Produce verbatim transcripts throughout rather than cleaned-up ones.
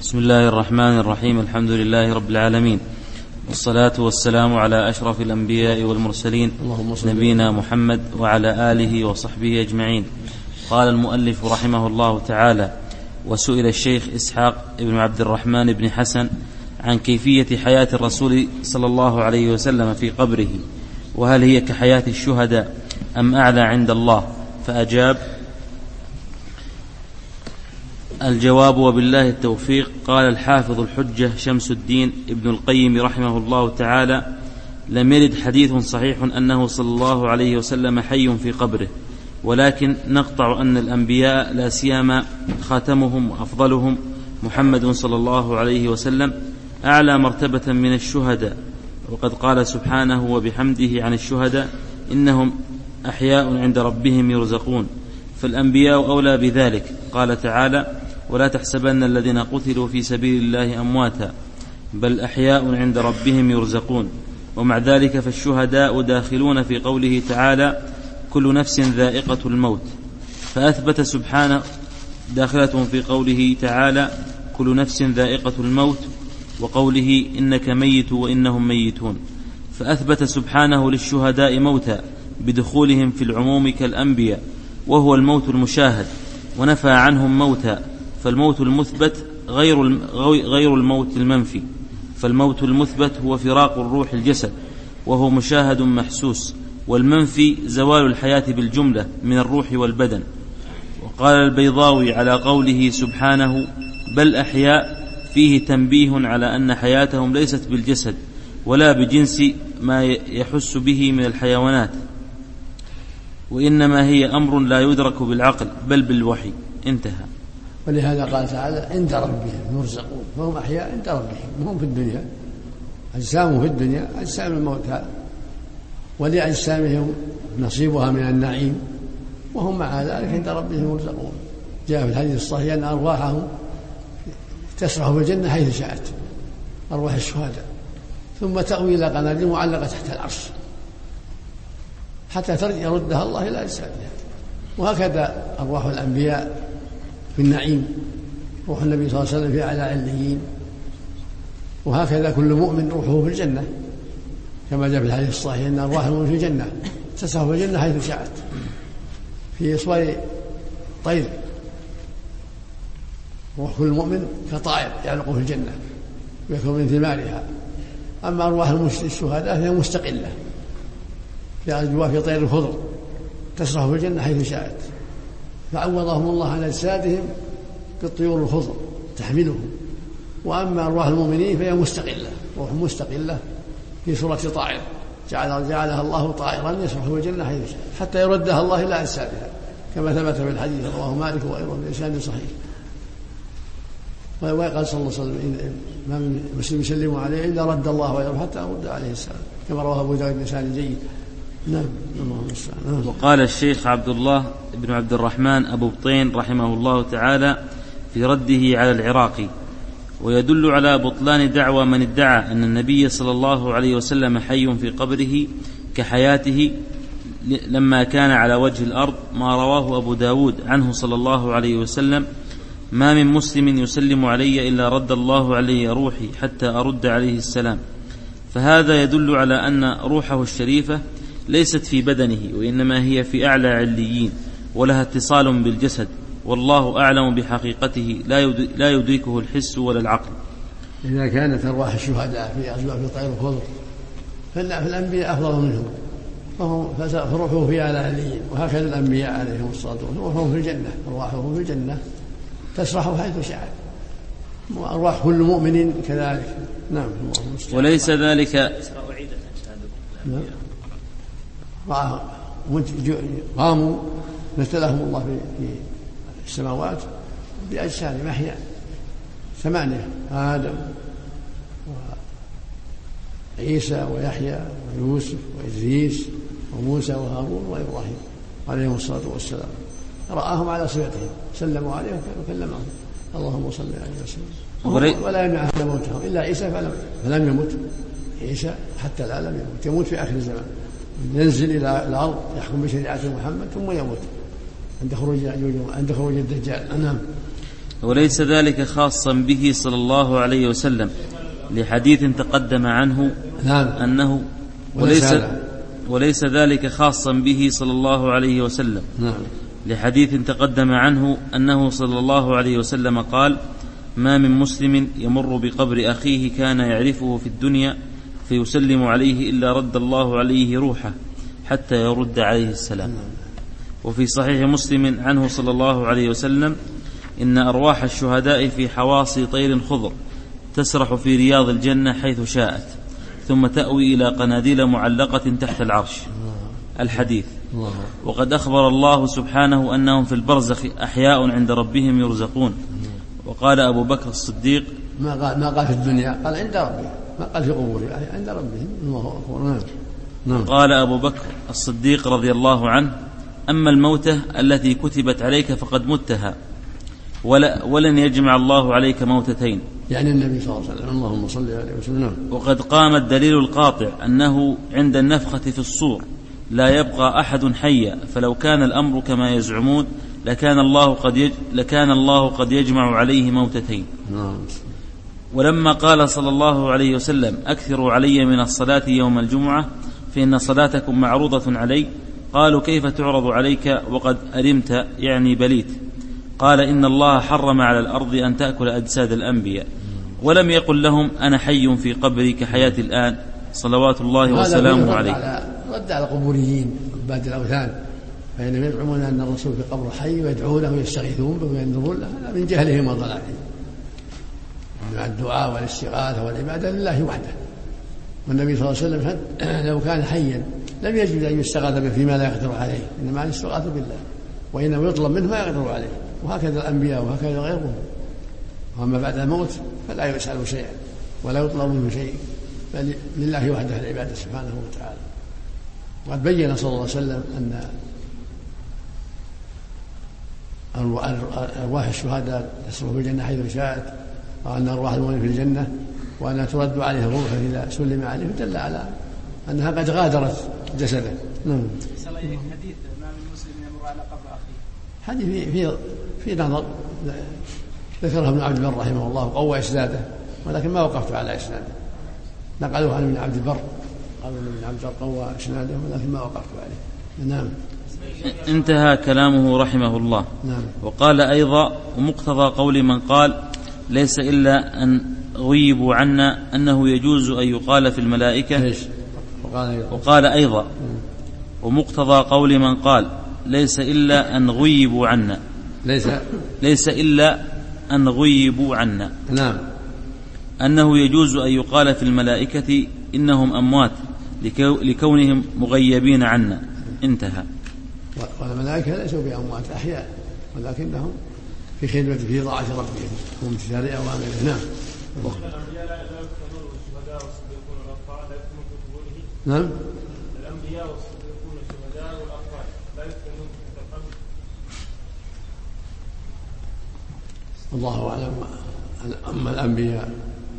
بسم الله الرحمن الرحيم. الحمد لله رب العالمين، والصلاة والسلام على أشرف الأنبياء والمرسلين نبينا محمد وعلى آله وصحبه أجمعين. قال المؤلف رحمه الله تعالى: وسئل الشيخ إسحاق بن عبد الرحمن بن حسن عن كيفية حياة الرسول صلى الله عليه وسلم في قبره، وهل هي كحياة الشهداء أم أعلى عند الله؟ فأجاب: الجواب وبالله التوفيق. قال الحافظ الحجة شمس الدين ابن القيم رحمه الله تعالى: لم يرد حديث صحيح أنه صلى الله عليه وسلم حي في قبره، ولكن نقطع أن الأنبياء لا سيما خاتمهم وأفضلهم محمد صلى الله عليه وسلم أعلى مرتبة من الشهداء، وقد قال سبحانه وبحمده عن الشهداء: إنهم أحياء عند ربهم يرزقون، فالأنبياء أولى بذلك. قال تعالى: ولا تحسبن الذين قتلوا في سبيل الله أمواتا بل أحياء عند ربهم يرزقون. ومع ذلك فالشهداء داخلون في قوله تعالى: كل نفس ذائقة الموت، فأثبت سبحانه داخلة في قوله تعالى: كل نفس ذائقة الموت، وقوله: إنك ميت وإنهم ميتون، فأثبت سبحانه للشهداء موتا بدخولهم في العموم كالأنبياء، وهو الموت المشاهد، ونفى عنهم موتا، فالموت المثبت غير غير الموت المنفي. فالموت المثبت هو فراق الروح الجسد، وهو مشاهد محسوس، والمنفي زوال الحياة بالجملة من الروح والبدن. وقال البيضاوي على قوله سبحانه: بل أحياء، فيه تنبيه على أن حياتهم ليست بالجسد ولا بجنس ما يحس به من الحيوانات، وإنما هي أمر لا يدرك بالعقل بل بالوحي. انتهى. ولهذا قال تعالى: عند ربهم يرزقون، فهم أحياء عند ربهم، هم في الدنيا أجسامهم في الدنيا أجسام الموتى، ولأجسامهم نصيبها من النعيم، وهم مع ذلك عند ربهم يرزقون. جاء في الحديث الصحيح أن أرواحهم تسرح في الجنة حيث شاءت، أرواح الشهداء، ثم تأوي إلى قناديل معلقة تحت العرش حتى يردها الله إلى أجسادها. وهكذا أرواح الأنبياء في النعيم، روح النبي صلى الله عليه وسلم في أعلى عليين، وهكذا كل مؤمن روحه في الجنة، كما جاء في الحديث الصحيح أن أرواح المؤمن في الجنة تسرح في الجنة حيث شاءت، في إصبع طير. روح كل مؤمن كطائر يعلق في الجنة ويكون من ثمارها. أما أرواح الشهداء فهي مستقلة في أجواء في طير الخضر تسرح في الجنة حيث شاءت، فعوضهم الله عن أجسادهم بالطيور الخضر تحملهم. وأما أرواح المؤمنين فهي مستقلة، روح مستقلة في صورة طائر جعل جعلها الله طائرا يسرح في الجنة حيث شاء حتى يردها الله إلى أجسادها، كما ثبت في الحديث رواه مالك وغيره بإسناد صحيح. وقال صلى الله عليه وسلم: ما من مسلم يسلم عليه إلا رد الله ويرحمه حتى أرد عليه السلام، كما رواه أبو داود بإسناد جيد. نعم. وقال الشيخ عبد الله بن عبد الرحمن أبو بطين رحمه الله تعالى في رده على العراقي: ويدل على بطلان دعوى من ادعى أن النبي صلى الله عليه وسلم حي في قبره كحياته لما كان على وجه الأرض ما رواه أبو داود عنه صلى الله عليه وسلم: ما من مسلم يسلم علي إلا رد الله علي روحي حتى أرد عليه السلام. فهذا يدل على أن روحه الشريفة ليست في بدنه، وإنما هي في أعلى عليين، ولها اتصال بالجسد، والله أعلم بحقيقته لا يدركه الحس ولا العقل. إذا كانت أرواح الشهداء في أجواء في طير الخضر فالأنبياء أفضل منهم، فروحه في أعلى عليين، وهكذا الأنبياء عليهم الصلاة والسلام روحهم في الجنة، أرواحهم في الجنة تسرح حيث شاءت، وأرواح كل مؤمن كذلك. نعم. وليس ذلك قاموا مثلهم الله في السماوات بأجساد محيا ثمانية: آدم وعيسى ويحيى ويوسف وإدريس وموسى وهارون وإبراهيم عليهم الصلاة والسلام. رآهم على صفتهم، سلموا عليهم وكلمهم. اللهم صل عليه وسلم. ولا يمنع أحد موتهم إلا عيسى فلم, فلم يمت. عيسى حتى الآن لم يمت، يموت في آخر الزمان، ينزل إلى الأرض يحكم بشريعة محمد ثم يموت عند خروج عند خروج الدجال. نعم. وليس ذلك خاصا به صلى الله عليه وسلم لحديث تقدم عنه نعم. أنه وليس, وليس ذلك خاصا به صلى الله عليه وسلم نعم. لحديث تقدم عنه أنه صلى الله عليه وسلم قال: ما من مسلم يمر بقبر أخيه كان يعرفه في الدنيا فيسلم عليه إلا رد الله عليه روحه حتى يرد عليه السلام. وفي صحيح مسلم عنه صلى الله عليه وسلم: إن أرواح الشهداء في حواصي طير خضر تسرح في رياض الجنة حيث شاءت ثم تأوي إلى قناديل معلقة تحت العرش. الحديث. وقد أخبر الله سبحانه أنهم في البرزخ أحياء عند ربهم يرزقون. وقال أبو بكر الصديق: ما قال, ما قال في الدنيا، قال عند ربهم، ما قال في قبورهم، عند ربهم. الله أكبر. نعم. قال أبو بكر الصديق رضي الله عنه: أما الموتة التي كتبت عليك فقد متها، ولا ولن يجمع الله عليك موتتين، يعني النبي صلى الله عليه وسلم. اللهم صل عليه وسلم. وقد قام الدليل القاطع أنه عند النفخة في الصور لا يبقى أحد حيا، فلو كان الأمر كما يزعمون لكان الله قد يج... لكان الله قد يجمع عليه موتتين. ولما قال صلى الله عليه وسلم: أكثروا علي من الصلاة يوم الجمعة فإن صلاتكم معروضة علي، قالوا: كيف تعرض عليك وقد أرمت، يعني بليت؟ قال: إن الله حرم على الأرض أن تأكل أجساد الأنبياء، ولم يقل لهم أنا حي في قبري كحياتي الآن صلوات الله وسلامه عليه. رد على القبوريين عباد الأوثان، فإنهم يزعمون أن الرسول في قبره حي ويدعونه ويستغيثون به وينذرون له، هذا من جهلهم وضلالهم. الدعاء والاستغاثة والعبادة لله وحده. والنبي صلى الله عليه وسلم لو كان حيا لم يجوز أن يستغاث به فيما لا يقدر عليه، إنما الاستغاثة بالله، وإنما يطلب منه ما يقدر عليه. وهكذا الأنبياء وهكذا غيرهم. وأما بعد الموت فلا يسأل شيئا ولا يطلب منه شيء، بل لله وحده العبادة سبحانه وتعالى. وقد بين صلى الله عليه وسلم أن أرواح الشهداء تسرح في الجنة حيث شاءت، وأن أرواح المؤمنين في الجنة، وأنها ترد عليه الروح إذا سلم عليه، فدل على أنها قد غادرت جسده. نعم. حديث: ما من مسلم يمر على قبر أخيه، حديث في في نظر ذكره ابن عبد البر رحمه الله وقوى إسناده، ولكن ما وقفت على إسناده. نقلوه عن ابن عبد البر، قالوا ابن عبد البر قوى إسناده، ولكن ما وقفت عليه. نعم. انتهى كلامه رحمه الله. نعم. وقال أيضا: ومقتضى قول من قال ليس إلا أن غيبوا عنا أنه يجوز أن يقال في الملائكة. وقال, وقال أيضا: ومقتضى قول من قال ليس إلا أن غيبوا عنا ليس, ليس إلا أن غيبوا عنا نعم. أنه يجوز أن يقال في الملائكة إنهم أموات لكو لكونهم مغيبين عنا. انتهى. والملائكة ليسوا بأموات، أحياء، ولكنهم في خدمة في طاعة ربهم وامتثال أوامره. نعم. نعم. الأنبياء والصديقون الشهداء والأطفال لا يفتنون في القبر. الله أعلم. أما الأنبياء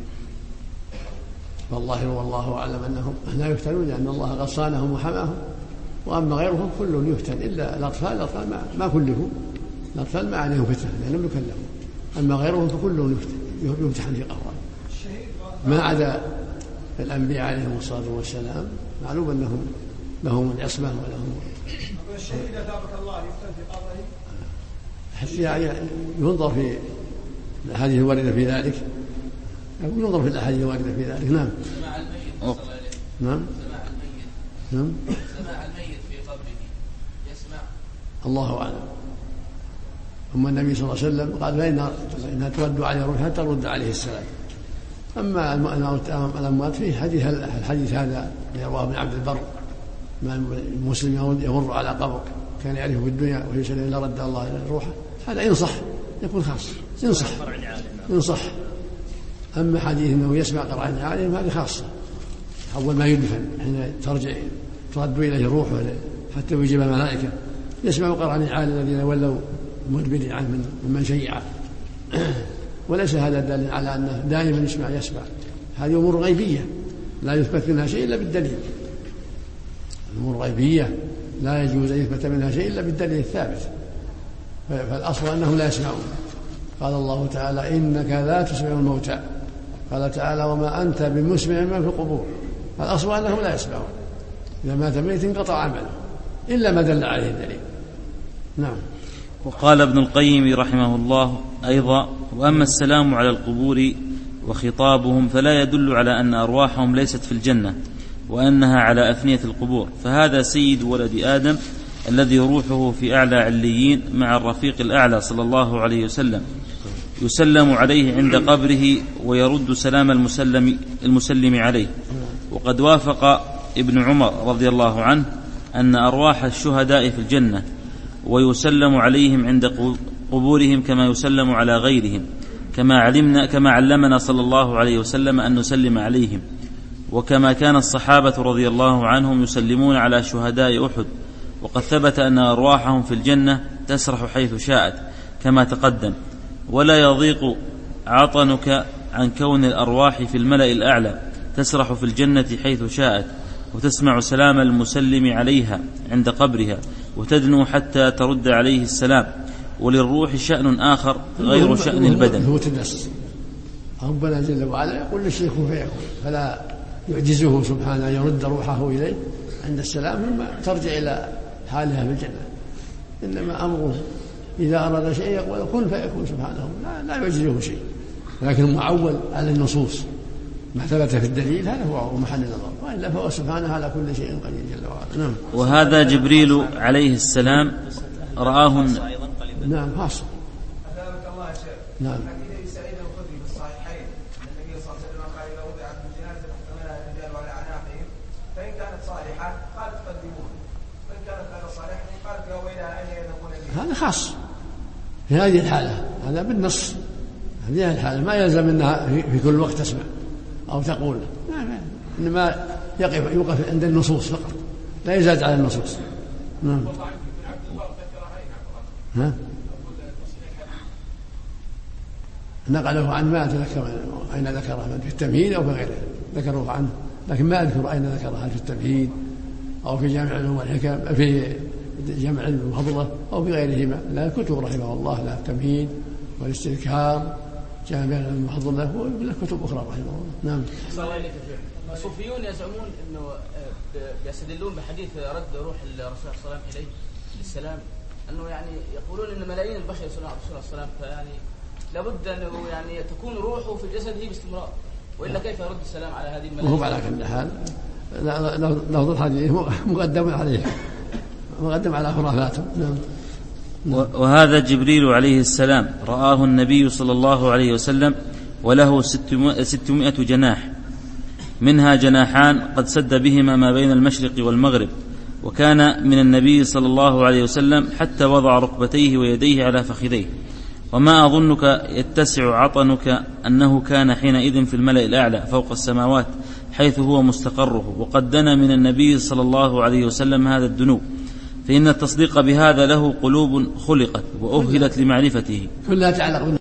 فالظاهر والله أعلم أنهم لا يفتنون، لأن الله قد صانهم وحماهم. وأما غيرهم كل يفتن إلا الأطفال. الأطفال ما, ما كلهم، الأطفال ما عليهم فتنة لأنهم يكلمون. أما غيرهم فكلهم يفتن يمتحن في قبره، ما عدا الأنبياء عليهم الصلاة والسلام. معلوم أنهم لهم العصمة ولهم. الشهيد ثابت الله يفتن في قبره، يعني ينظر في الأحاديث الواردة في ذلك، ينظر في الأحاديث الواردة في ذلك. نعم. سماع الميت. نعم. سماع الميت. نعم. سماع الميت في قبره يسمع. الله أعلم. أما النبي صلى الله عليه وسلم قال: فإنها ترد عليه روحها ترد عليه السلام. أما الأموات فيه حديث الحديث هذا يرواه ابن عبد البر: ما المسلم يمر على قبر كان يعرفه في الدنيا ويسلم إلا رد الله إلى روحه، هذا ينصح، يكون خاص، ينصح ينصح. أما حديث أنه يسمع قرآن عالم هذه خاصة، أول ما يدفن حين ترجع ترد إليه الروح حتى يجيب الملائكة، يسمع قرآن عالم الذين ولوا مدبرين عنه ممن شيع. وليس هذا دليل على أنه دائما يسمع يسمع، هذه أمور غيبية لا يثبت منها شيء إلا بالدليل. أمور غيبية لا يجوز أن يثبت منها شيء إلا بالدليل الثابت، فالأصل أنهم لا يسمعون. قال الله تعالى إنك لا تسمع الموتى، قال تعالى وما أنت بمسمع من في القبور. الأصل أنهم لا يسمعون، إذا مات ميت انقطع عمله إلا ما دل عليه الدليل. نعم. وقال ابن القيم رحمه الله أيضا وأما السلام على القبور وخطابهم فلا يدل على أن أرواحهم ليست في الجنة وأنها على أفنية القبور، فهذا سيد ولد آدم الذي روحه في أعلى عليين مع الرفيق الأعلى صلى الله عليه وسلم، يسلم عليه عند قبره ويرد سلام المسلم, المسلم عليه. وقد وافق ابن عمر رضي الله عنه أن أرواح الشهداء في الجنة ويسلم عليهم عند قبورهم كما يسلم على غيرهم، كما علمنا كما علمنا صلى الله عليه وسلم أن نسلم عليهم، وكما كان الصحابة رضي الله عنهم يسلمون على شهداء أحد. وقد ثبت أن أرواحهم في الجنة تسرح حيث شاءت كما تقدم، ولا يضيق عطنك عن كون الأرواح في الملأ الأعلى تسرح في الجنة حيث شاءت، وتسمع سلام المسلم عليها عند قبرها وتدنو حتى ترد عليه السلام. وللروح شأن آخر غير شأن البدن. هو تدس ربنا جل وعلا يقول للشيء كن فيكون، فلا يعجزه سبحانه يرد روحه إليه عند السلام ثم ترجع إلى حالها في الجنة. إنما أمره إذا أراد شيء يقول كن فيكون سبحانه، لا, لا يعجزه شيء، لكن المعول على النصوص ما ثبت في الدليل هذا هو محل النظر، وإلا فهو سبحانه على كل شيء قدير جل وعلا. نعم. وهذا جبريل عليه السلام رآه. نعم خاص. أثابك الله يا شيخ. نعم. حديث سعيد الخدري في الصحيحين أن النبي صلى الله عليه وسلم قال إذا وضعت الجنازة فاحتملها الرجال على أعناقهم فإن كانت صالحة قالت قدموها، وإن كانت غير صالحة قالت يا ويلها أين يذهبون بها. هذا خاص في هذه الحالة، هذا بالنص هذه الحالة، ما يلزم أنها في كل وقت تسمع أو تقول، إنما يقف يوقف عند النصوص فقط، لا يزاد على النصوص. نعم. ها؟ نقله عن ما أتذكر أين ذكرها في التمهيد أو في غيره، ذكروه عنه لكن ما أذكر أين ذكرها في التمهيد أو في جامع العلوم والحكم في جمع المفضلة أو في غيرهما. لا كتب رحمه الله، لا التمهيد والاستذكار جامع المفضلة ولا كتب أخرى رحمه الله. نعم. الصوفيون يزعمون أنه يستدلون بحديث رد روح الرسول صلى الله عليه وسلم إليه للسلام، أنه يعني يقولون أن ملايين البشر يصلون على الرسول صلى الله عليه وسلم، فيعني لابد أنه يعني تكون روحه في جسده باستمرار، وإلا كيف يرد السلام على هذه الملايين؟ وهو على كل حال لفظ الحديث مقدم عليه، مقدم على خرافاته. نعم. وهذا جبريل عليه السلام رآه النبي صلى الله عليه وسلم وله ستمائة جناح، منها جناحان قد سد بهما ما بين المشرق والمغرب، وكان من النبي صلى الله عليه وسلم حتى وضع ركبتيه ويديه على فخذيه. وما أظنك يتسع عطنك أنه كان حينئذ في الملأ الأعلى فوق السماوات حيث هو مستقره، وقد دنا من النبي صلى الله عليه وسلم هذا الدنو، فإن التصديق بهذا له قلوب خلقت وأهلت لمعرفته. كلها تعلق